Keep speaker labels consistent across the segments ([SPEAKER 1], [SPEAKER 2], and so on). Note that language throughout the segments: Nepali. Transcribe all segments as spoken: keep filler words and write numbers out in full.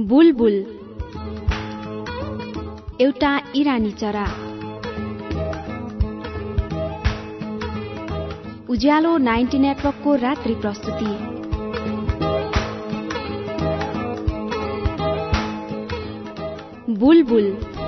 [SPEAKER 1] बुलबुल एउटा इरानी चरा। उज्यालो नाइन्टी नेटवर्कको रात्रि प्रस्तुति। बुलबुल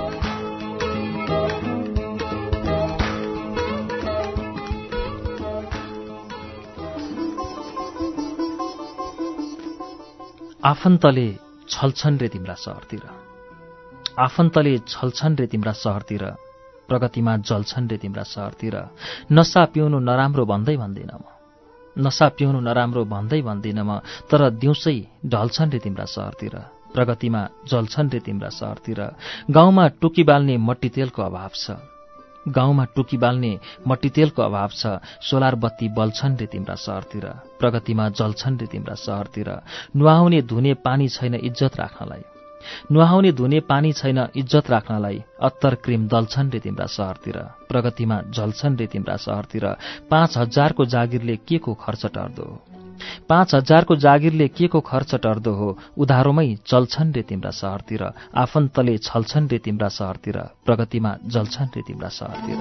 [SPEAKER 2] आफन्तले छल्छन् रे तिम्रा सहरतिर, आफन्तले छल्छन् रे तिम्रा सहरतिर, प्रगतिमा जल्छन् रे तिम्रा सहरतिर। नशा पिउनु नराम्रो भन्दै भन्दिन म, नशा पिउनु नराम्रो भन्दै भन्दिन म, तर दिउँसै ढल्छन् रे तिम्रा सहरतिर, प्रगतिमा जल्छन् रे तिम्रा सहरतिर। गाउँमा टुकी बाल्ने मट्टीतेलको अभाव छ, गाउँमा टुकी बाल्ने मट्टीतेलको अभाव छ, सोलर बत्ती बल्छन् रे तिम्रा सहरतिर, प्रगतिमा जल्छन् रे तिम्रा सहरतिर। नुहाउने धुने पानी छैन इज्जत राख्नलाई, नुहाउने धुने पानी छैन इज्जत राख्नलाई, अत्तर क्रिम दल्छन् रे तिम्रा सहरतिर, प्रगतिमा जल्छन् रे तिम्रा सहरतिर। पाँच हजारको जागिरले के को खर्च टर्दो, पाँच हजारको जागिरले के को खर्च टर्दो हो, उधारोमै चल्छन् रे तिम्रा सहरतिर। आफन्तले छल्छन् रे तिम्रा सहरतिर, प्रगतिमा जल्छन् रे तिम्रा सहरतिर।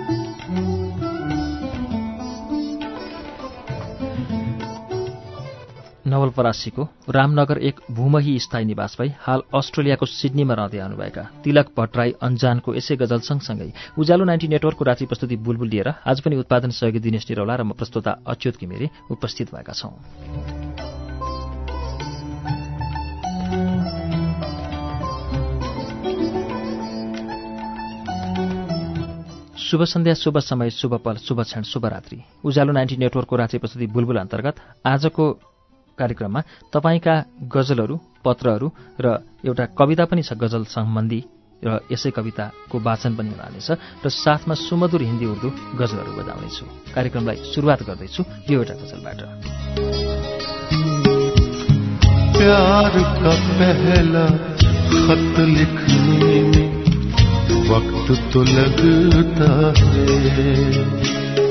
[SPEAKER 2] नवलपरासीको रामनगर एक भूमही स्थायी निवास भई हाल अस्ट्रेलियाको सिडनीमा रहँदै आउनुभएका तिलक भट्टराई अन्जानको यसै गजल सँगसँगै उज्यालो नाइन्टी नेटवर्कको रात्रि प्रस्तुति बुलबुल लिएर आज पनि उत्पादन सहयोगी दिनेश निरौला र म प्रस्तोता अच्युत घिमिरे उपस्थित भएका छौं। शुभ सन्ध्या, शुभ समय, शुभ पल, शुभ क्षण, शुभरात्रि। उज्यालो नाइन्टी नेटवर्कको रात्रि प्रस्तुति बुलबुल अन्तर्गत आजको कार्यक्रममा तपाईका गजलहरू, पत्रहरू र एउटा कविता पनि छ गजल सम्बन्धी र यसै कविताको वाचन पनि हुनेछ र साथमा सुमधुर हिन्दी उर्दू गजलहरू बजाउनेछु। कार्यक्रमलाई सुरुवात गर्दैछु यो एउटा गजलबाट।
[SPEAKER 3] प्यार का पहला खत लिखने में वक्त तो लगता है,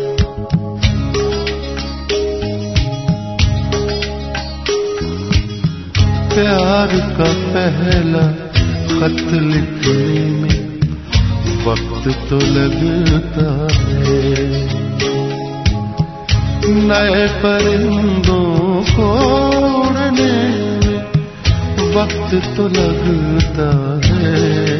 [SPEAKER 3] प्यार का पहला खत लिखने में वक्त तो लगता है, नए परिंदों को उड़ने में वक्त तो लगता है,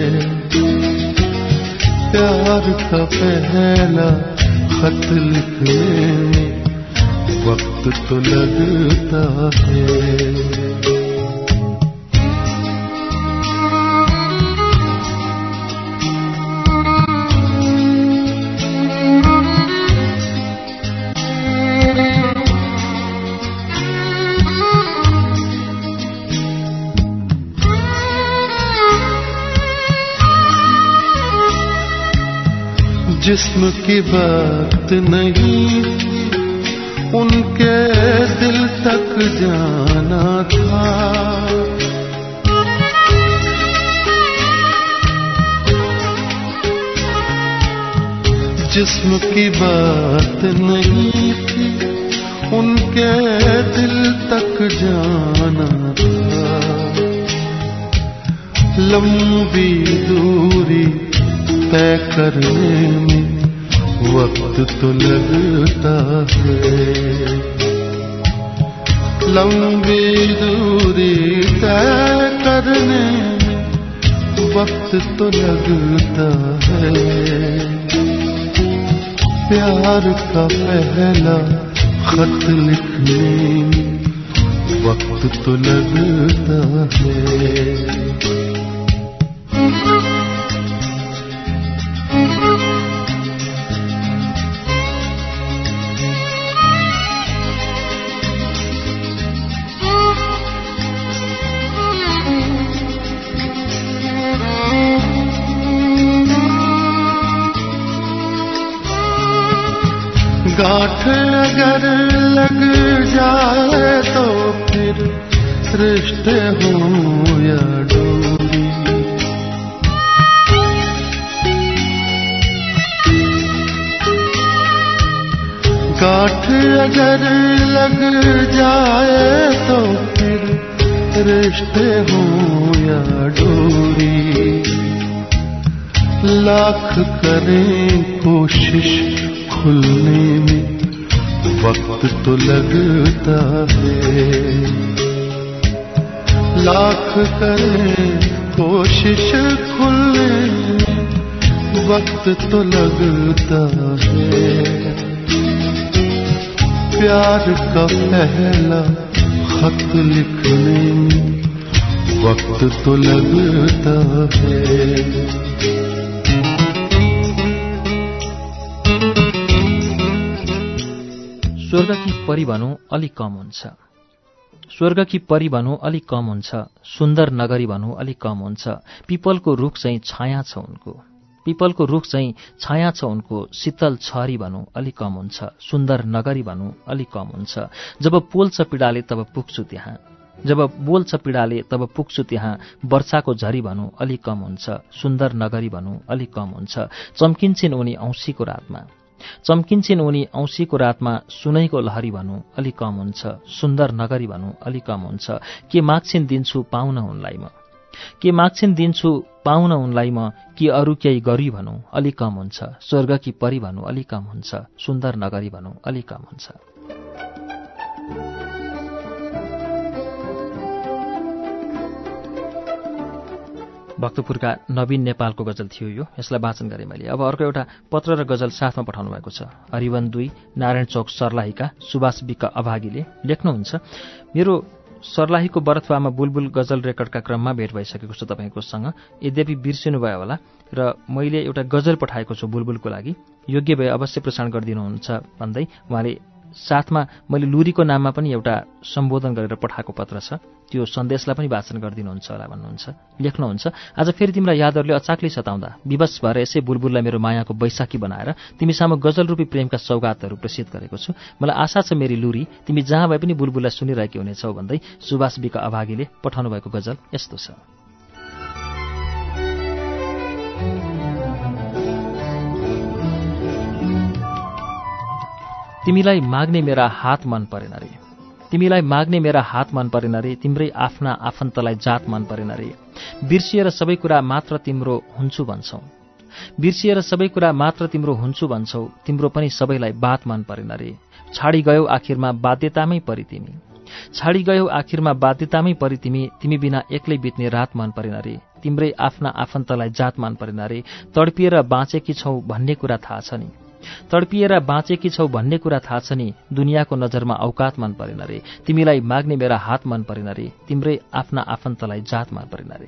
[SPEAKER 3] प्यार का पहला खत लिखने में वक्त तो लगता है। जिस्म की बात नहीं उनके दिल तक जाना था, जिस्म की बात नहीं थी उनके दिल तक जाना था, लंबी दूरी तय करने में वक्त तो लगता है, लंबी दूरी तय करने में वक्त तो लगता है, प्यार का पहला खत लिखने में वक्त तो लगता है। गांठ अगर लग जाए तो फिर रिश्ते हो या डोरी, गांठ अगर लग जाए तो फिर रिश्ते हों या डोरी। लाख करें कोशिश खुलने में वक्त तो लगता है। लाख करें कोशिश खुलने में वक्त तो लगता है। प्यार का पहला खत लिखने में वक्त तो लगता है।
[SPEAKER 2] स्वर्गकी परी भनौँ अलि कम हुन्छ। स्वर्गकी परी भनौँ अलि कम हुन्छ। सुन्दर नगरी भनौँ अलि कम हुन्छ। पिपलको रुख चाहिँ छाया छ उनको। पिपलको रुख चाहिँ छाया छ उनको। शीतल छरी भनौँ अलि कम हुन्छ। सुन्दर नगरी भनौँ अलि कम हुन्छ। जब पोल्छ पीडाले तब पुग्छु त्यहाँ। जब बोल्छ पीडाले तब पुग्छु त्यहाँ। वर्षाको झरी भनौँ अलि कम हुन्छ। सुन्दर नगरी भनौँ अलि कम हुन्छ। चम्किन्छन् उनी औँसीको रातमा। चम्किन्छन् उनी औँसीको रातमा। सुनैको लहरी भनौँ अलि कम हुन्छ। सुन्दर नगरी भनौँ अलि कम हुन्छ। के माग्छिन् दिन्छु पाउन उनलाई म। के माग्छिन् दिन्छु पाउन उनलाई म। कि अरू केही गरी भनौँ अलि कम हुन्छ। स्वर्गकी परी भनौँ अलि कम हुन्छ। सुन्दर नगरी भनौँ अलि कम हुन्छ। भक्तपुरका नवीन नेपालको गजल थियो यो। यसलाई वाचन गरेँ मैले। अब अर्को एउटा पत्र र गजल साथमा पठाउनु भएको छ। हरिवन दुई नारायण चौक सर्लाहीका सुभाष विक अभागीले लेख्नुहुन्छ, मेरो सर्लाहीको बरथवामा बुलबुल गजल रेकर्डका क्रममा भेट भइसकेको छ तपाईँकोसँग। यद्यपि बिर्सिनुभयो होला र मैले एउटा गजल पठाएको छु बुलबुलको लागि। योग्य भए अवश्य प्रसारण गरिदिनुहुन्छ भन्दै उहाँले साथमा मैले लुरीको नाममा पनि एउटा सम्बोधन गरेर पठाएको पत्र छ। त्यो सन्देशलाई पनि वाचन गरिदिनुहुन्छ होला भन्नुहुन्छ। लेख्नुहुन्छ, आज फेरि तिम्रा यादहरूले अचाक्लै सताउँदा विवश भएर यसै बुलबुललाई मेरो मायाको बैशाखी बनाएर तिमी सामु गजल रूपी प्रेमका सौगातहरू प्रेषित गरेको छु। मलाई आशा छ मेरी लुरी तिमी जहाँ भए पनि बुलबुललाई सुनिरहेकी हुनेछौ भन्दै सुभाष विक अभागीले पठाउनु भएको गजल यस्तो छ। तिमीलाई माग्ने मेरा हात मन परेन रे। तिमीलाई माग्ने मेरा हात मन परेन रे। तिम्रै आफ्ना आफन्तलाई जात मन परेन रे। बिर्सिएर सबै कुरा मात्र तिम्रो हुन्छु भन्छौ। बिर्सिएर सबै कुरा मात्र तिम्रो हुन्छु भन्छौ। तिम्रो पनि सबैलाई बात मन परेन रे। छाडी गयौ आखिरमा बाध्यतामै परि तिमी। छाडी गयौ आखिरमा बाध्यतामै परि तिमी। तिमी बिना एक्लै बित्ने रात मन परेन रे। तिम्रै आफ्ना आफन्तलाई जात मन परेन रे। तडपिएर बाँचेकी छौ भन्ने कुरा थाहा छ नि। तडपिएर बाँचेकी छौ भन्ने कुरा थाहा छ नि। दुनियाँको नजरमा औकात मन परेन रे। तिमीलाई माग्ने मेरा हात मन परेन रे। तिम्रै आफ्ना आफन्तलाई जात मन परेन रे।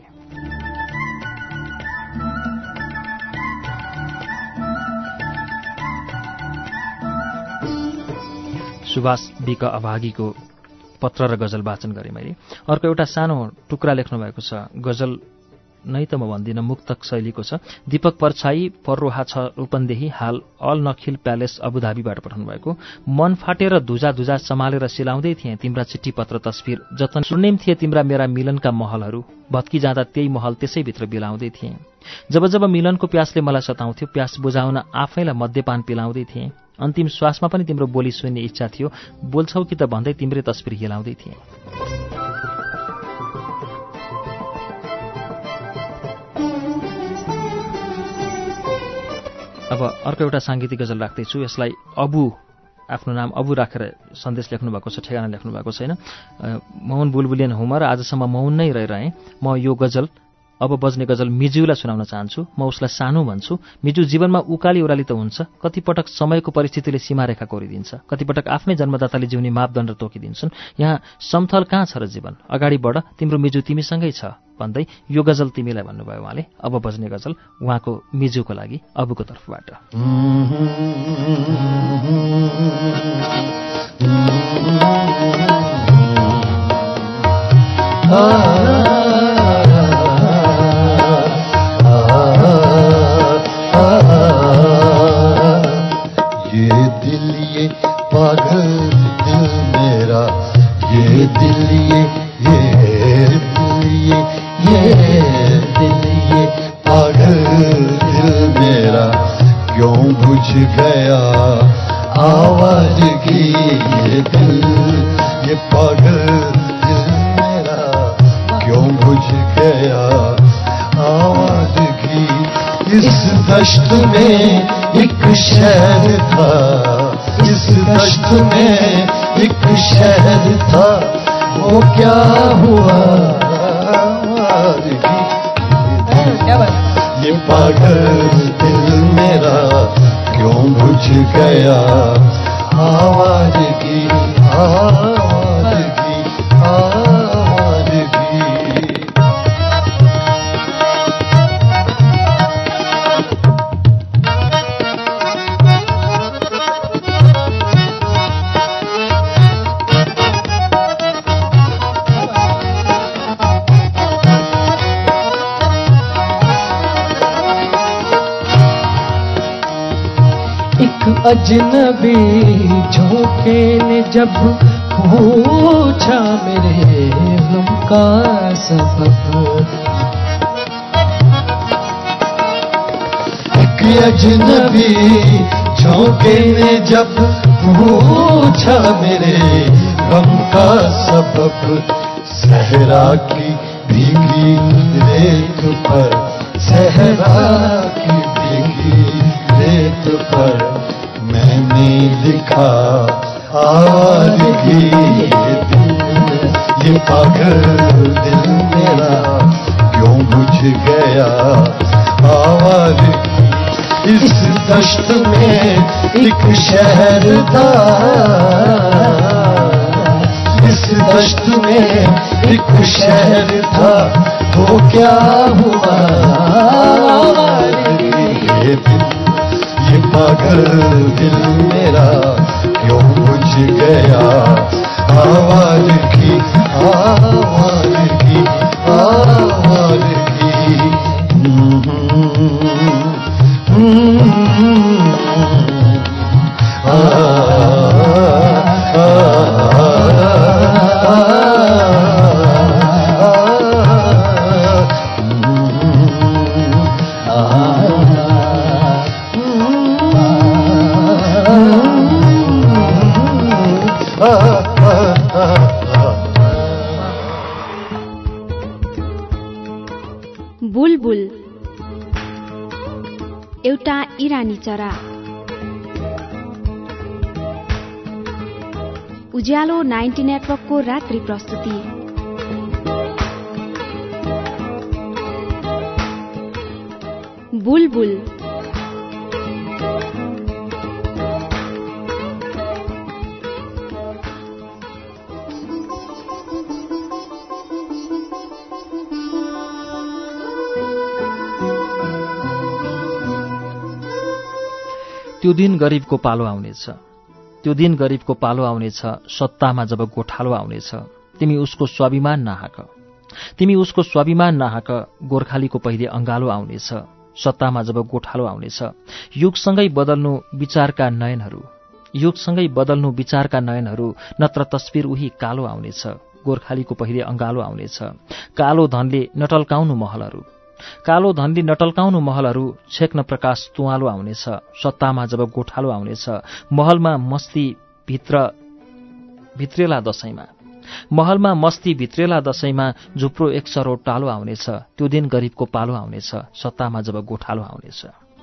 [SPEAKER 2] सुभाष विक अभागीको पत्र र गजल वाचन गरेँ मैले। अर्को एउटा सानो टुक्रा लेख्नु भएको छ। गजल नै त म भन्दिनँ, मुक्तक शैलीको छ। दीपक परछाई पर्रोहा छ रूपन्देही, हाल अल नखिल प्यालेस अबुधाबीबाट पठाउनु भएको। मन फाटेर धुजा धुजा सम्हालेर सिलाउँदै थिएँ तिम्रा चिठी पत्र तस्बिर। जतन सुन्नेम थिए तिम्रा मेरा मिलनका महलहरू। भत्की जाँदा त्यही महल त्यसैभित्र बिलाउँदै थिएँ। जब जब मिलनको प्यासले मलाई सताउँथ्यो प्यास बुझाउन आफैलाई मद्यपान पिलाउँदै थिएँ। अन्तिम श्वासमा पनि तिम्रो बोली सुन्ने इच्छा थियो। बोल्छौ कि त भन्दै तिम्रै तस्बिर हिलाउँदै थिएँ। अब अर्को एउटा साङ्गीतिक गजल राख्दैछु। यसलाई अबु, आफ्नो नाम अबु राखेर सन्देश लेख्नु भएको छ, ठेगाना लेख्नु भएको छैन। मौन बुलबुलियन हुमर, आजसम्म मौन नै रहिरहेँ। म यो गजल अब बज्ने गजल मिजुलाई सुनाउन चाहन्छु। म उसलाई सानो भन्छु। मिजु जीवनमा उकाली ओह्राली त हुन्छ, कतिपटक समयको परिस्थितिले सीमारेखा कोरिदिन्छ, कतिपटक आफ्नै जन्मदाताले जिउने मापदण्ड तोकिदिन्छन्। यहाँ समथल कहाँ छ र जीवन, अगाडि बढ, तिम्रो मिजु तिमीसँगै छ भन्दै यो गजल तिमीलाई भन्नुभयो उहाँले। अब बज्ने गजल उहाँको मिजुको लागि अबुको तर्फबाट।
[SPEAKER 3] ये दिल ये पागल दिल मेरा, ये दिल ये ये दिल ये ये दिल ये पागल दिल मेरा, क्यों बुझ गया आवाज की ये दिल ये पागल दिल मेरा। इस दश्त में एक शहर था, इस दश्त में एक शहर था, वो क्या हुआ ये पागल दिल मेरा क्यों बुझ गया, आवाज़गी आवाज़गी आवाज़गी।
[SPEAKER 4] अजनबी झोंके ने जब पूछा मेरे गम का सबब,
[SPEAKER 3] एक अजनबी झोंके ने जब पूछा मेरे गम का सबब, सहरा की भीगी रेत पर, सहरा की भीगी रेत पर मैंने लिखा आवाज़गी। ये पागल दिल मेरा क्यों बुझ गया, आवाज़गी। इस दश्त में एक शहर था, इस दश्त में एक शहर था, वो क्या हुआ ये दिल, ये पागल दिल मेरा क्यों बुझ गया, आवाज़गी आवाज़गी आवाज़गी। आ
[SPEAKER 1] बुलबुल एउटा इरानी चरा। उज्यालो नाइन्टी नेटवर्कको रात्रि प्रस्तुति। बुलबुल
[SPEAKER 2] त्यो दिन गरीबको पालो आउनेछ, त्यो दिन गरीबको पालो आउनेछ, सत्तामा जब गोठालो आउनेछ। तिमी उसको स्वाभिमान नहाक, तिमी उसको स्वाभिमान नहाक, गोर्खालीको पहिले अंगालो आउनेछ, सत्तामा जब गोठालो आउनेछ। युगसँगै बदल्नु विचारका नयनहरू, युगसँगै बदल्नु विचारका नयनहरू, नत्र तस्बिर उही कालो आउनेछ, गोर्खालीको पहिले अंगालो आउनेछ। कालो धनले नटल्काउनु महलहरू, कालो धनले नटल्काउनु महलहरू, छेक्न प्रकाश तुवालो आउनेछ, सत्तामा जब गोठालो आउनेछ। महलमा मस्ती भित्र भित्रेला दशैंमा, महलमा मस्ती भित्रेला दशैंमा, झुप्रो एक सरो टालो आउनेछ। त्यो दिन गरीबको पालो आउनेछ, सत्तामा जब गोठालो आउनेछ।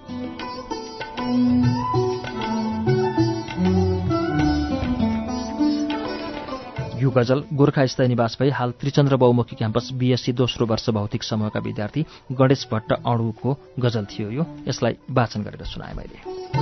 [SPEAKER 2] यो गजल गोर्खा स्थायी निवास भई हाल त्रिचन्द्र बहुमुखी क्याम्पस बीएससी दोस्रो वर्ष भौतिक समूहका विद्यार्थी गणेश भट्ट अणुको गजल थियो। यो यसलाई वाचन गरेर सुनाए मैले।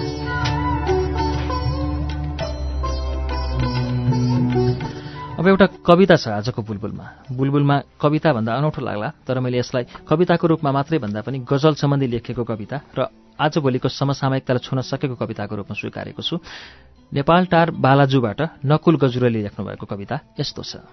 [SPEAKER 2] अब एउटा कविता छ आजको बुलबुलमा। बुलबुलमा कविता भन्दा अनौठो लाग्ला, तर मैले यसलाई कविताको रूपमा मात्रै भन्दा पनि गजल सम्बन्धी लेखेको कविता र आजभोलिको समसामयिकतालाई छुन सकेको कविताको रूपमा स्वीकारेको छु। नेपाल टार बालाजुबाट नकुल गजुरेले लेख्नुभएको कविता यस्तो छ।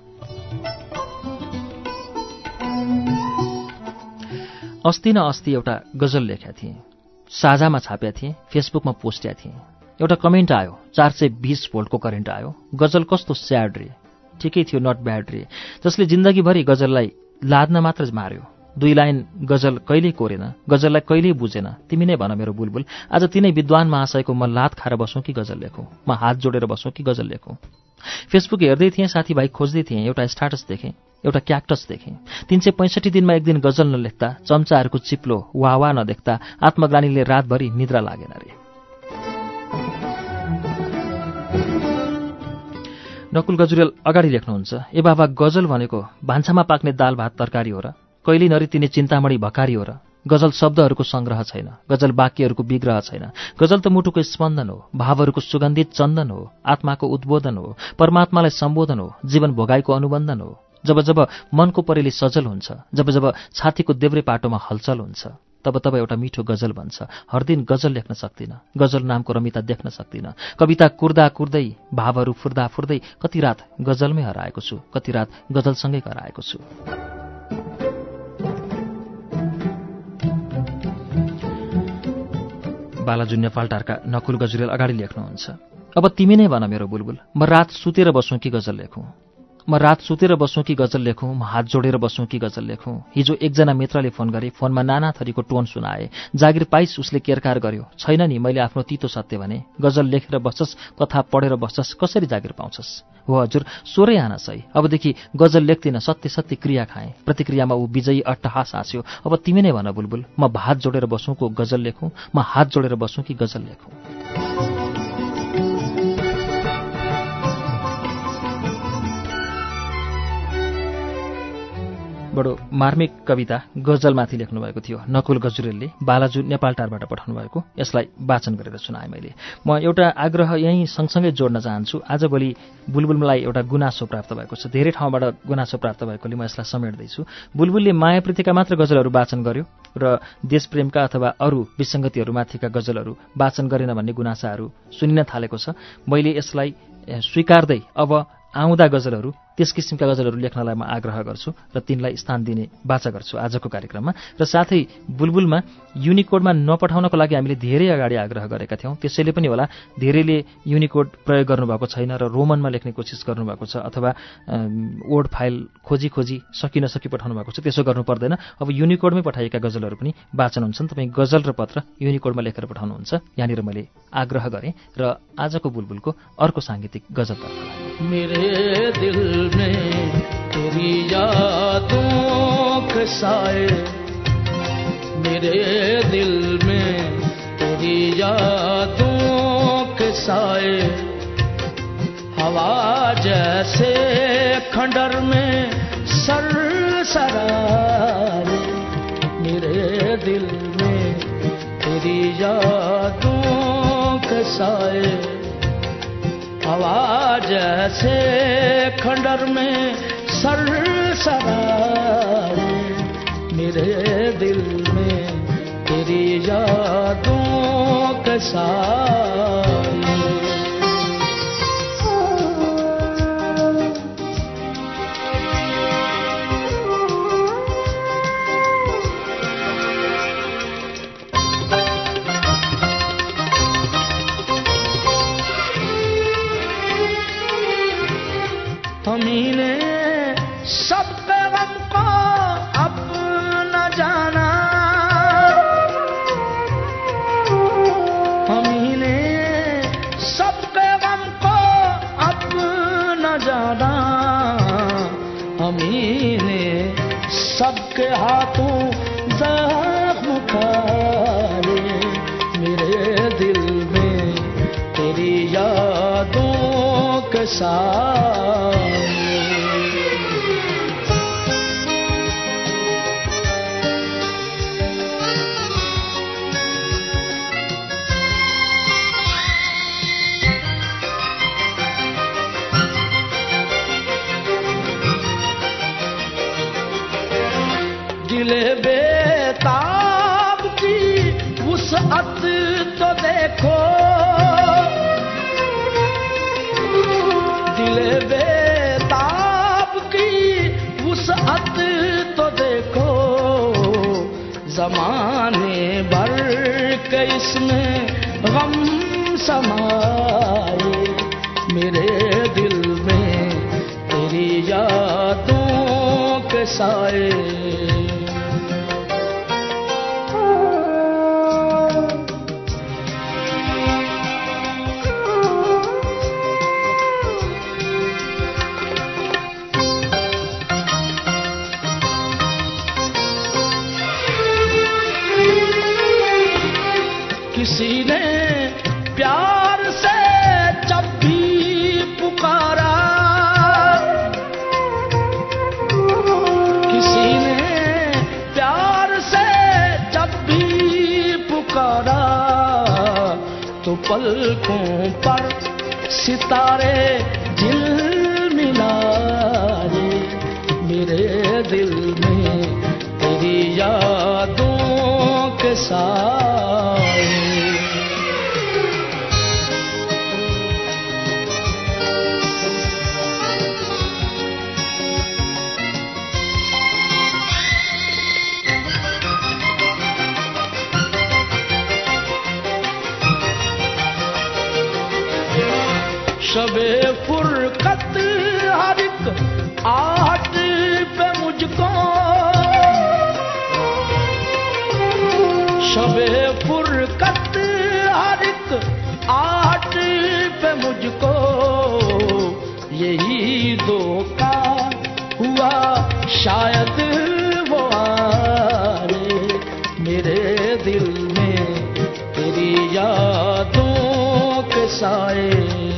[SPEAKER 2] अस्ति न अस्ति एउटा गजल लेखेका थिएँ, साझामा छाप्या थिएँ, फेसबुकमा पोस्ट्या थिएँ। एउटा कमेन्ट आयो, चार सय बीस भोल्टको करेन्ट आयो। गजल कस्तो स्याड रे, ठिकै थियो नट ब्याड रे, जसले जिन्दगीभरि गजललाई लाद्न मात्र मार्यो। दुई लाइन गजल कहिल्यै कोरेन, गजललाई कहिल्यै बुझेन। तिमी नै भन मेरो बुलबुल, आज तिनै विद्वान महाशयको म लात खाएर बसौँ कि गजल लेखौँ, म हात जोडेर बसौँ कि गजल लेखौँ। फेसबुक हेर्दै थिएँ, साथीभाइ खोज्दै थिएँ, एउटा स्ट्याटस देखेँ, एउटा क्याक्टस देखेँ। तीन सय पैँसठी दिनमा एक दिन गजल नलेख्दा, चम्चाहरूको चिप्लो वाहवा नदेख्दा आत्मग्लानीले रातभरि निद्रा लागेन रे। नकुल गजुरेल अगाडि लेख्नुहुन्छ, ए बाबा, गजल भनेको भान्सामा पाक्ने दाल भात तरकारी हो र? कहिले नरितिने चिन्तामणी भकारी हो र? गजल शब्दहरूको संग्रह छैन, गजल वाक्यहरूको विग्रह छैन। गजल त मुटुको स्पन्दन हो, भावहरूको सुगन्धित चन्दन हो, आत्माको उद्बोधन हो, परमात्मालाई सम्बोधन हो, जीवन भोगाईको अनुबन्धन हो। जब जब मनको परेली सजल हुन्छ, जब जब छातीको देब्रे पाटोमा हलचल हुन्छ, तब तब एउटा मिठो गजल बन्छ। हर दिन गजल लेख्न सक्दिनँ, गजल नामको रमिता देख्न सक्दिनँ। कविता कुर्दा कुर्दै, भावहरू फुर्दा फुर्दै कति रात गजलमै हराएको छु, कति रात गजलसँगै हराएको छु। बालाजु नेपालटारका नकुल गजुरेल अगाडि लेख्नुहुन्छ, अब तिमी नै भन मेरो बुलबुल, म रात सुतेर बसौँ कि गजल लेखौँ? म रात सुतेर बसौँ कि गजल लेखौँ? म हात जोडेर बसौँ कि गजल लेखौँ? हिजो एकजना मित्रले फोन गरे, फोनमा नाना थरीको टोन सुनाए। जागिर पाइस उसले केरकार गर्यो, छैन नि मैले आफ्नो तितो सत्य भने। गजल लेखेर बस्छस्, कथा पढेर बस्छस्, कसरी जागिर पाउँछस्? हो हजुर, सोरै आना सही। अबदेखि गजल लेख्दिनँ, सत्य सत्य क्रिया खाएँ। प्रतिक्रियामा ऊ विजयी अट्टहास हाँस्यो। अब तिमी नै भन बुलबुल, म हात जोडेर बसौँ को गजल लेखौँ? म हात जोडेर बसौँ कि गजल लेखौँ? बडो मार्मिक कविता गजलमाथि लेख्नुभएको थियो नकुल गजुरेलले, बालाजु नेपालटारबाट पठाउनु भएको। यसलाई वाचन गरेर सुनाएँ मैले। म एउटा आग्रह यहीँ सँगसँगै जोड्न चाहन्छु। आजभोलि बुलबुललाई एउटा गुनासो प्राप्त भएको छ, धेरै ठाउँबाट गुनासो प्राप्त भएकोले म यसलाई समेट्दैछु। बुलबुलले मायाप्रीतिका मात्र गजलहरू वाचन गर्यो र देशप्रेमका अथवा अरू विसङ्गतिहरूमाथिका गजलहरू वाचन गरेन भन्ने गुनासाहरू सुनिन थालेको छ। मैले यसलाई स्वीकार्दै अब आउँदा गजलहरू, त्यस किसिमका गजलहरू लेख्नलाई म आग्रह गर्छु र तिनलाई स्थान दिने बाचा गर्छु आजको कार्यक्रममा। र साथै बुलबुलमा युनिकोडमा नपठाउनको लागि हामीले धेरै अगाडि आग्रह गरेका थियौँ, त्यसैले पनि होला धेरैले युनिकोड प्रयोग गर्नुभएको छैन र रोमनमा लेख्ने कोसिस गर्नुभएको छ, अथवा वर्ड फाइल खोजी खोजी सकि नसकी पठाउनु भएको छ। त्यसो गर्नु पर्दैन। अब युनिकोडमै पठाइएका गजलहरू पनि वाचन हुन्छन्। तपाईँ गजल र पत्र युनिकोडमा लेखेर पठाउनुहुन्छ, यहाँनिर मैले आग्रह गरेँ। र आजको बुलबुलको अर्को साङ्गीतिक गजल
[SPEAKER 4] मेरे दिल में तेरी यादों के साए, मेरे दिल में तेरी यादों के साए, हवा जैसे खंडर में सरसराए, मेरे दिल में तेरी यादों के साए, हवा जैसे खंडर में सरसराए, मेरे दिल में तेरी यादों के साए। हमी ने सबके गम को अपना जाना, हमी ने सबके गम को अपना जाना, हमी ने सबके हाथों जख्म खाए, मेरे दिल में तेरी यादों के साथ। दिले बेताब की वुसअत तो देखो, दिले बेताब की वुसअत तो देखो, ज़माने भर के इसमें गम समाए, मेरे दिल में तेरी यादों के साए। पलकों पर सितारे झिलमिलाए, मेरे दिल में तेरी यादों के साए। शबे फुरकत हर एक आहट पे मुझको, शबे फुरकत हर एक आहट पे मुझको, यही धोखा हुआ शायद वो आए, मेरे दिल में तेरी यादों के साए।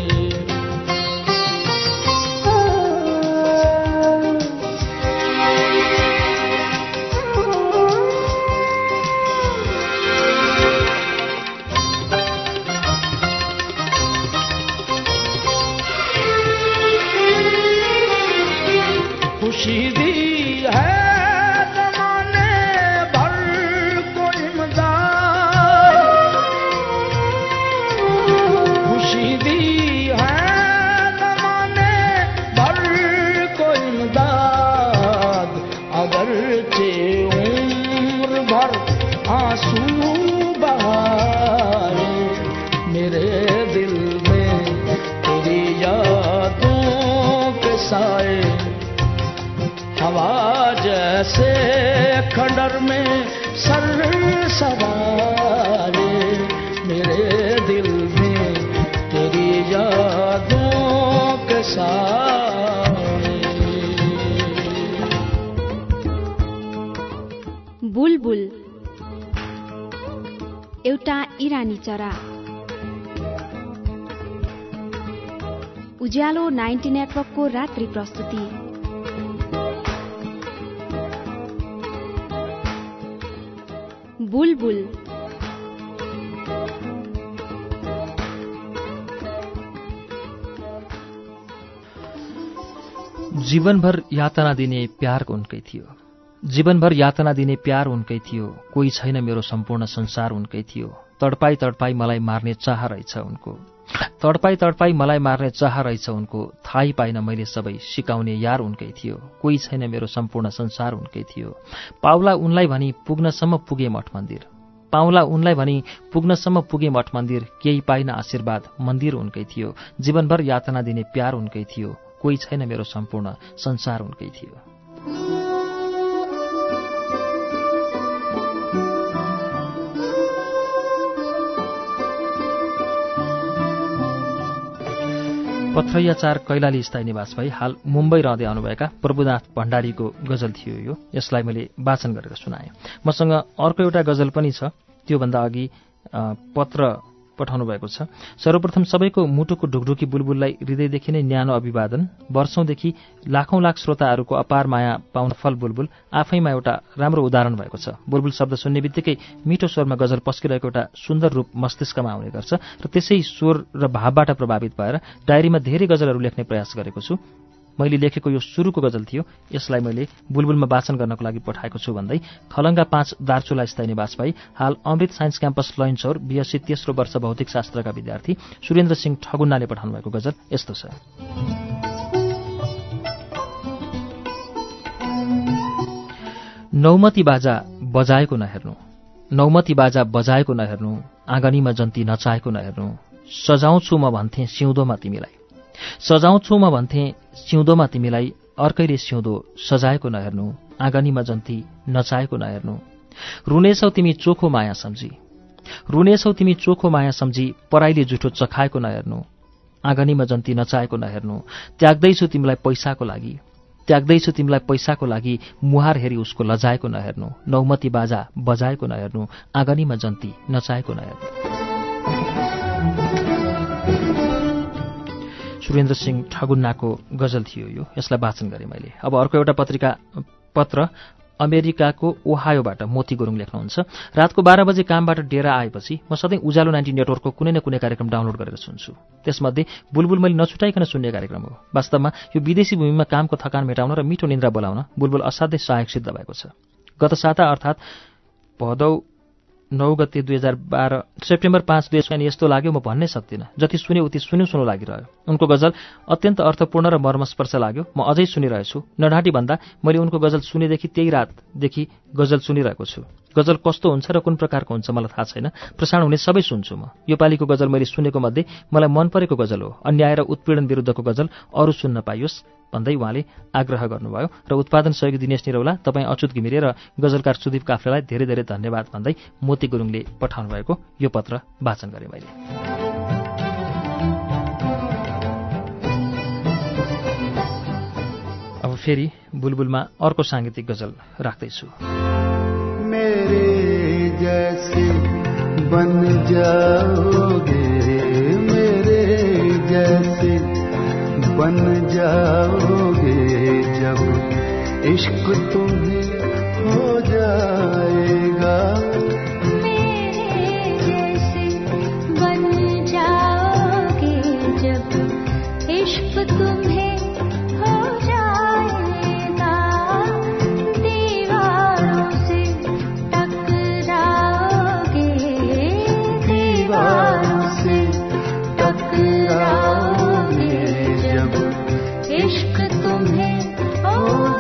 [SPEAKER 4] खुशी दी है ज़माने भर को इमदाद, खुशी दी है ज़माने भर को इमदाद, अगरचे उम्र भर आंसू बहाए, मेरे दिल में तेरी यादों के साए। हवा जैसे खंडर में सर सवारे, मेरे दिल में तेरी यादों के साए।
[SPEAKER 1] बुलबुल एउटा इरानी चरा। उज्यालो नाइन्टी नेटवर्कको रात्रि प्रस्तुति। बुलबुल
[SPEAKER 2] जीवनभर यातना दिने प्यार उनकै थियो, जीवनभर यातना दिने प्यार उनकै थियो, कोही छैन मेरो सम्पूर्ण संसार उनकै थियो। तडपाई तडपाई मलाई मार्ने चाह रहेछ उनको, तडपाई तडपाई मलाई मार्ने चाह रहेछ उनको, थाहै पाइन मैले सबै सिकाउने यार उनकै थियो, कोही छैन मेरो सम्पूर्ण संसार उनकै थियो। पाउला उनलाई भनी पुग्नसम्म पुगे मठ मन्दिर, पाउला उनलाई भनी पुग्नसम्म पुगे मठ मन्दिर, केही पाइन आशीर्वाद मन्दिर उनकै थियो। जीवनभर यातना दिने प्यार उनकै थियो, कोही छैन मेरो सम्पूर्ण संसार उनकै थियो। पथरैयाचार कैलाली स्थायी निवास भई हाल मुम्बई रहँदै आउनुभएका प्रभुनाथ भण्डारीको गजल थियो यो। यसलाई मैले वाचन गरेर सुनाएँ। मसँग अर्को एउटा गजल पनि छ, त्योभन्दा अघि पत्र पठाउनु भएको छ। सर्वप्रथम सबैको मुटुको ढुकढुकी बुलबुललाई हृदयदेखि नै न्यानो अभिवादन। वर्षौंदेखि लाखौं लाख श्रोताहरूको अपार माया पाउन फल बुलबुल आफैमा एउटा राम्रो उदाहरण भएको छ। बुलबुल शब्द सुन्ने बित्तिकै मिठो स्वरमा गजल पस्किरहेको एउटा सुन्दर रूप मस्तिष्कमा आउने गर्छ र त्यसै स्वर र भावबाट प्रभावित भएर डायरीमा धेरै गजलहरू लेख्ने प्रयास गरेको छु। मैले लेखेको यो सुरुको गजल थियो, यसलाई मैले बुलबुलमा वाचन गर्नको लागि पठाएको छु भन्दै खलङ्गा पाँच दार्चुला स्थायी निवास भई हाल Amrit science campus Lainchaur BSc तेस्रो वर्ष भौतिक शास्त्रका विद्यार्थी सुरेन्द्र सिंह ठगुन्नाले पठाउनु भएको गजल यस्तो छ। नौमती बाजा बजाएको नहेर्नु, नौमती बाजा बजाएको नहेर्नु, आँगनीमा जन्ती नचाएको नहेर्नु, सजाउँछु म भन्थे सिउँदोमा तिमीलाई, सजाउँछु म भन्थे सिउँदोमा तिमीलाई, अर्कैले सिउँदो सजाएको नहेर्नु, आँगनीमा जन्ती नचाएको नहेर्नु, रुनेछौ तिमी चोखो माया सम्झी, रुनेछौ तिमी चोखो माया सम्झी, पराईले जुठो चखाएको नहेर्नु, आँगनीमा जन्ती नचाएको नहेर्नु, त्याग्दैछु तिमीलाई पैसाको लागि, त्याग्दैछु तिमीलाई पैसाको लागि, मुहार हेरी उसको लजाएको नहेर्नु, नौमती बाजा बजाएको नहेर्नु, आँगनीमा जन्ती नचाएको नहेर्नु। सुरेन्द्र सिंह ठगुन्नाको गजल थियो यो, यसलाई वाचन गरेँ मैले। अब अर्को एउटा पत्रिका पत्र अमेरिकाको ओहायोबाट मोती गुरुङ लेख्नुहुन्छ, रातको बाह्र बजे कामबाट डेरा आएपछि म सधैँ उज्यालो नाइन्टी नेटवर्कको कुनै न कुनै कार्यक्रम डाउनलोड गरेर सुन्छु। त्यसमध्ये बुलबुल मैले नछुटाइकन सुन्ने कार्यक्रम हो। वास्तवमा यो विदेशी भूमिमा कामको थकान मेटाउन र मिठो निन्द्रा बोलाउन बुलबुल असाध्यै सहायक सिद्ध भएको छ। गत साता अर्थात् भदौ नौ गते दुई हजार बाह्र सेप्टेम्बर पाँच दुई हजार यस्तो लाग्यो म भन्नै सक्दिनँ। जति सुने उति सुन्यो सुनो लागिरह्यो। उनको गजल अत्यन्त अर्थपूर्ण र मर्मस्पर्श लाग्यो। म अझै सुनिरहेछु। नढाँटी भन्दा मैले उनको गजल सुनेदेखि त्यही रातदेखि गजल सुनिरहेको छु। गजल कस्तो हुन्छ र कुन प्रकारको हुन्छ मलाई थाहा छैन। प्रसारण हुने सबै सुन्छु म। यो पालिको गजल मैले सुनेको मध्ये मलाई मन परेको गजल हो। अन्याय र उत्पीडन विरुद्धको गजल अरू सुन्न पाइयोस् भन्दै उहाँले आग्रह गर्नुभयो। र उत्पादन सहयोगी दिनेश निरौला, तपाईँ अच्युत घिमिरे र गजलकार सुदीप काफ्लेलाई धेरै धेरै धन्यवाद भन्दै मोती गुरुङले पठाउनु भएको यो पत्र वाचन गरेँ मैले। अब फेरि बुलबुलमा अर्को साङ्गीतिक गजल राख्दैछु।
[SPEAKER 3] मेरे जैसे बन जाओगे, मेरे जैसे बन जाओगे जब इश्क तुम्हें हो जाएगा,
[SPEAKER 5] मेरे जैसे बन जाओगे जब इश्क तुम्हें हो जाएगा, दीवारों से टकराओगे, दीवारों से टकराओगे जब इश्क तुम्हें हो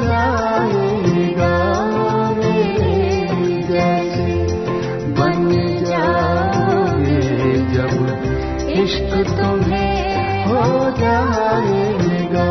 [SPEAKER 5] जाएगा, मेरे जैसे बन जाओगे जब इश्क तुम्हें हो जाएगा।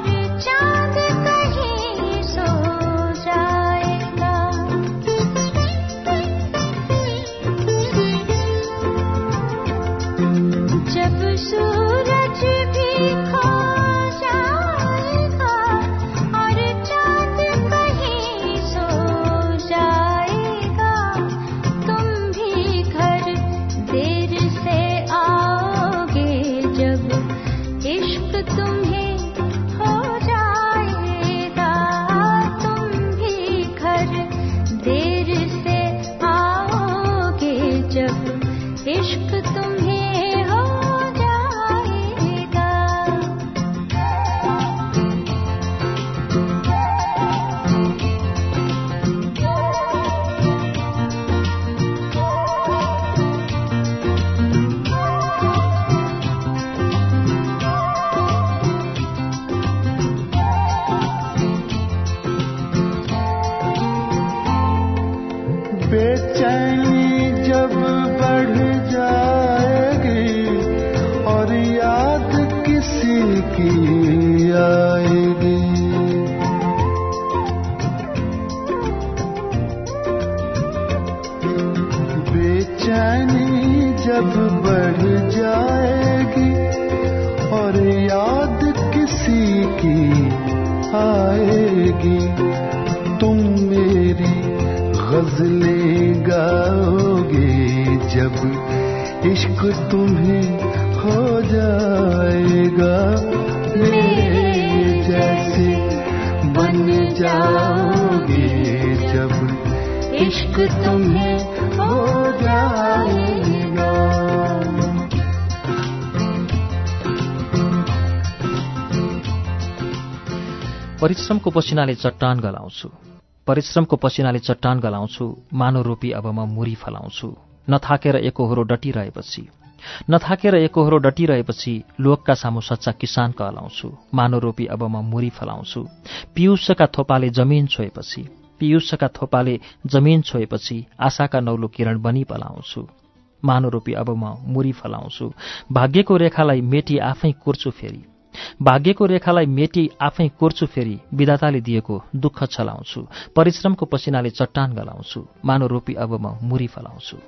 [SPEAKER 5] जाएगा
[SPEAKER 3] बेचैनी जब बढ़ जाएगी और याद किसी की आएगी, तुम मेरी गजलें गाओगे जब इश्क तुम्हें हो जाएगा। मेरे जैसे बन जाओगे जब इश्क तुम्हें हो जाएगा।
[SPEAKER 2] परिश्रमको पसिनाले चट्टान गलाउँछु, परिश्रमको पसिनाले चट्टान गलाउँछु, मानो रोपी अब म मुरी फलाउँछु। नथाकेर एकहोरो डटिरहेपछि नथाकेर एकहोरो डटिरहेपछि लोकका सामु सच्चा किसान कहलाउँछु, मानो रोपी अब म मुरी फलाउँछु। पियुषका थोपाले जमिन छोएपछि पियुषका थोपाले जमिन छोएपछि आशाका नौलो किरण बनी पलाउँछु, मानो रोपी अब म मुरी फलाउँछु। भाग्यको रेखालाई मेटी आफै कुर्छु फेरि भाग्यको रेखालाई मेटी आफै कुर्छु फेरि, विधाताले दिएको दुःख छलाउँछु। परिश्रमको पसिनाले चट्टान गलाउँछु, मानो रोपी अब म मुरी फलाउँछु।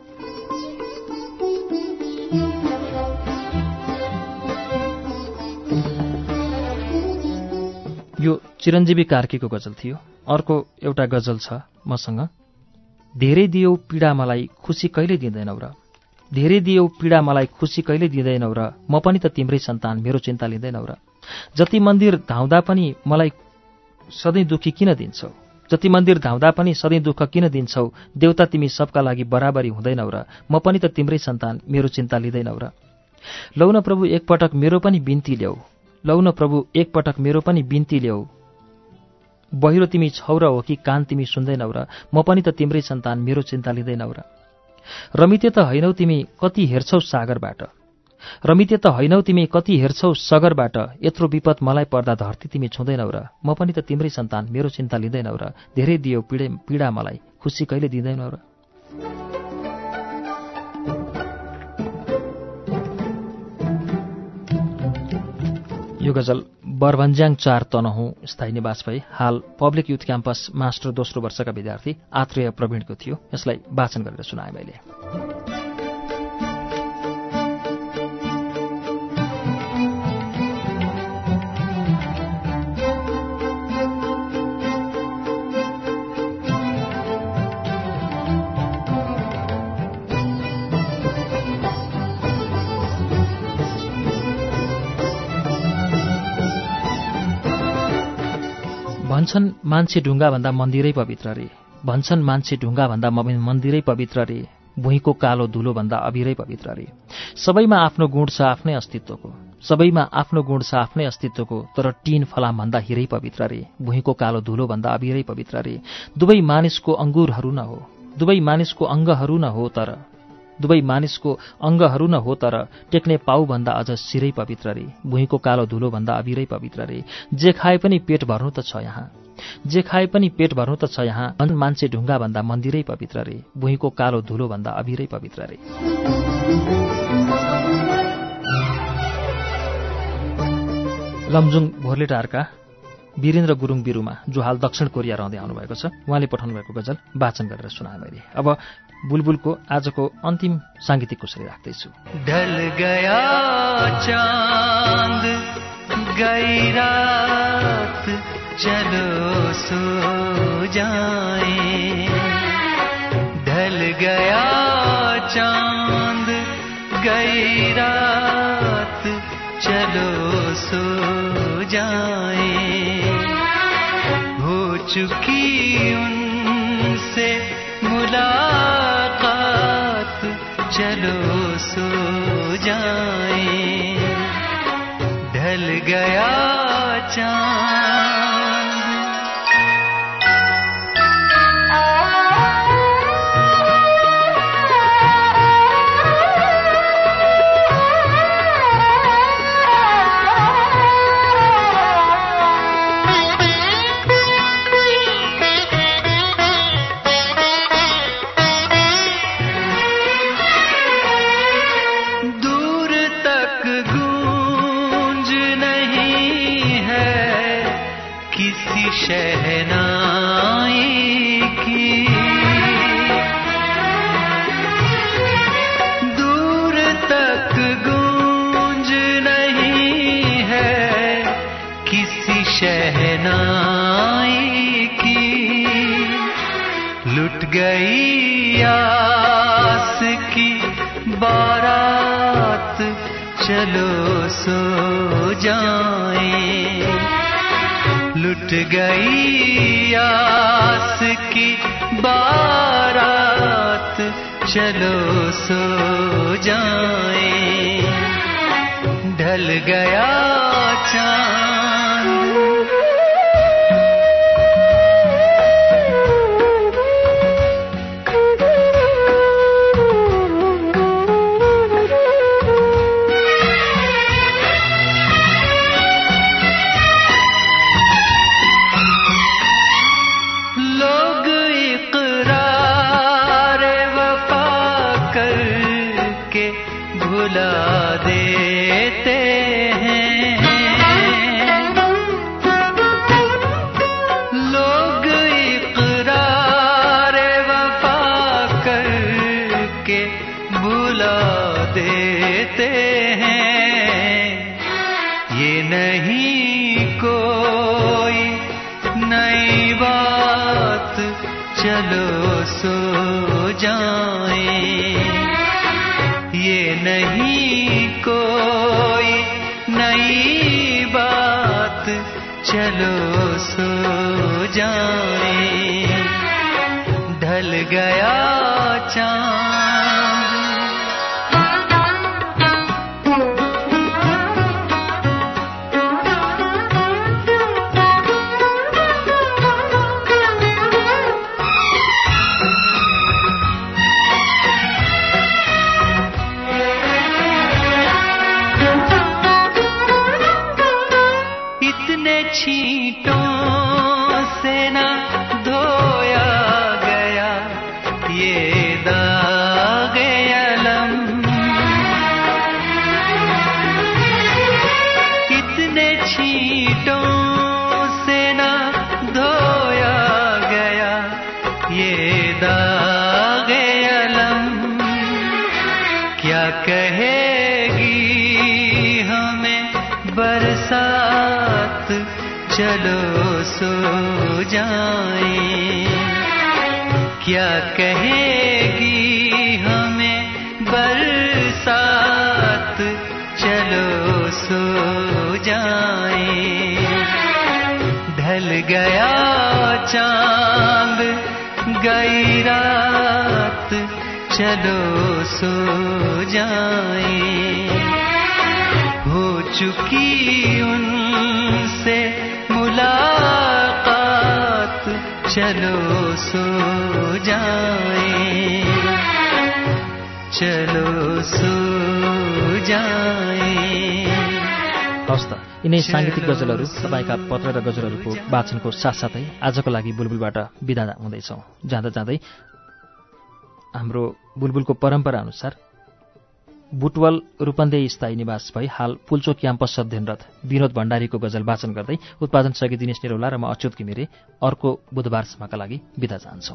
[SPEAKER 2] यो चिरञ्जीवी कार्कीको गजल थियो। अर्को एउटा गजल छ मसँग। धेरै दियौ पीडा मलाई खुसी कहिले दिँदैनौ र, धेरै दियौ पीडा मलाई खुसी कहिले दिँदैनौ र, म पनि त तिम्रै सन्तान मेरो चिन्ता लिँदैनौ र। जति मन्दिर धाउँदा पनि मलाई सधैँ दुःखी किन दिन्छौ, जति मन्दिर धाउँदा पनि सधैँ दुःख किन दिन्छौ, देउता तिमी सबका लागि बराबरी हुँदैनौ र, म पनि त तिम्रै सन्तान मेरो चिन्ता लिँदैनौ र। लौ न प्रभु एकपटक मेरो पनि बिन्ती ल्याऊ, लौ न प्रभु एकपटक मेरो पनि बिन्ती ल्याऊ। बहिरो तिमी छौ र हो कि कान तिमी सुन्दैनौ र, म पनि त तिम्रै सन्तान मेरो चिन्ता लिँदैनौ र। रमिते त हैनौ तिमी कति हेर्छौ सागरबाट, रमिते त हैनौ तिमी कति हेर्छौ सगरबाट, यत्रो विपद मलाई पर्दा धरती तिमी छुँदैनौ र, म पनि त तिम्रै सन्तान मेरो चिन्ता लिँदैनौ र। धेरै दियो पीडे पीडा मलाई खुसी कहिले दिँदैनौ र। यो गजल बरभन्ज्याङ चार तनहुँ स्थायी निवास भई हाल पब्लिक युथ क्याम्पस मास्टर दोस्रो वर्षका विद्यार्थी आत्रेय प्रवीणको थियो। यसलाई वाचन गरेर सुनाए मैले। भन्छन् मान्छे ढुङ्गाभन्दा मन्दिरै पवित्र रे, भन्छन् मान्छे ढुङ्गाभन्दा मन्दिरै पवित्र रे, भुइँको कालो धुलोभन्दा अभिरै पवित्र रे। सबैमा आफ्नो गुण छ आफ्नै अस्तित्वको, सबैमा आफ्नो गुण छ आफ्नै अस्तित्वको, तर टिन फलामभन्दा हिरै पवित्र रे, भुइँको कालो धुलोभन्दा अभिरै पवित्र रे। दुवै मानिसको अङ्गुरहरू न हो, दुवै मानिसको अङ्गहरू न हो तर दुवै मानिसको अङ्गहरू न हो तर टेक्ने पाउभन्दा अझ शिरै पवित्र रे, भुइँको कालो धुलोभन्दा अभिरै पवित्र रे। जे खाए पनि पेट भर्नु त छ यहाँ, जे खाए पनि पेट भर्नु त छ यहाँ, मान्छे ढुङ्गाभन्दा मन्दिरै पवित्र रे, भुइँको कालो धुलोभन्दा अभिरै पवित्र रे। लमजुङ भोर्लेटारका वीरेन्द्र गुरुङ बिरुमा जो हाल दक्षिण कोरिया रहँदै आउनुभएको छ, उहाँले पठाउनु भएको गजल वाचन गरेर सुनाए मैले। अब बुलबुलको आजको अन्तिम साङ्गीतिक कोसरी राख्दैछु।
[SPEAKER 6] ढल गया चाँद गई रात चलो सो जाएं, ढल गया चाँद गई रात चलो सो जाएं, हो चुकी उनसे मुलाकात चलो सो जाएं, ढल गया चाँद। शहनाई की लुट गई आस की बारात, चलो सो जाएं। लुट गई आस की बारात, चलो सो जाएं। ढल गया चांद, चलो सो जाएं। ये नहीं कोई नई बात, चलो सो जाएं। ढल गया चांद, छींटों से न धोया गया ये दागे अलम। इतने छींटों से न धोया गया ये दागे अलम। क्या कहेगी हमें बरसात, चलो सो जाएं। क्या कहेगी हमें बरसात, चलो सो जाएं। ढल गया चांद गई रात, चलो सो जाएं। हो चुकी उनसे मुलाकात, चलो सो जाएं। चलो सो जाएं।
[SPEAKER 2] हवस् त, यिनै साङ्गीतिक गजलहरू तपाईँका पत्र र गजलहरूको वाचनको साथसाथै आजको लागि बुलबुलबाट बिदा हुँदैछौँ। जाँदा जाँदै हाम्रो बुलबुलको परम्परा अनुसार बुटवल रूपन्देही स्थायी निवास भई हाल पुल्चोक क्याम्पस अध्ययनरत विनोद भण्डारीको गजल वाचन गर्दै उत्पादन सहयोगी दिनेश निरौला र म अच्युत घिमिरे अर्को बुधबारसम्मका लागि बिदा चाहन्छौँ।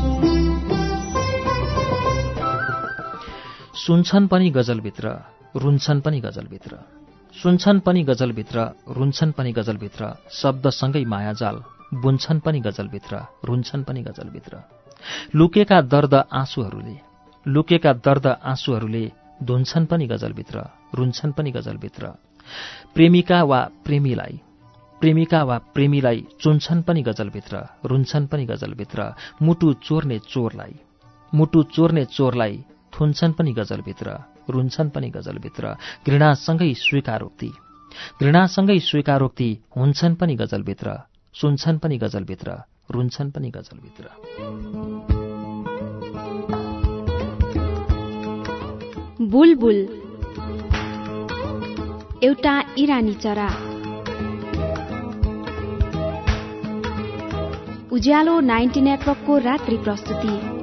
[SPEAKER 2] सुन्छन् पनि गजलभित्र, रुन्छन् पनि गजलभित्र, सुन्छन् पनि गजलभित्र, रुन्छन् पनि गजलभित्र, शब्दसँगै मायाजाल बुन्छन् पनि गजलभित्र, रुन्छन् पनि गजलभित्र। लुकेका दर्द आँसुहरूले, लुकेका दर्द आँसुहरूले धुन्छन् पनि गजलभित्र, रुन्छन् पनि गजलभित्र। प्रेमिका वा प्रेमीलाई, प्रेमिका वा प्रेमीलाई चुन्छन् पनि गजलभित्र, रुन्छन् पनि गजलभित्र। मुटु चोर्ने चोरलाई, मुटु चोर्ने चोरलाई थुन्छन् पनि गजलभित्र, रुन्छन् पनि गजलभित्र। घृणासँगै स्वीकारोक्ति, घृणासँगै स्वीकारोक्ति हुन्छन् पनि गजलभित्र, सुन्छन् पनि गजलभित्र, रुन्छन् पनि गजलभित्र।
[SPEAKER 1] बुलबुल एउटा इरानी चरा। उज्यालो नाइन्टी नेटवर्कको रात्रि प्रस्तुति।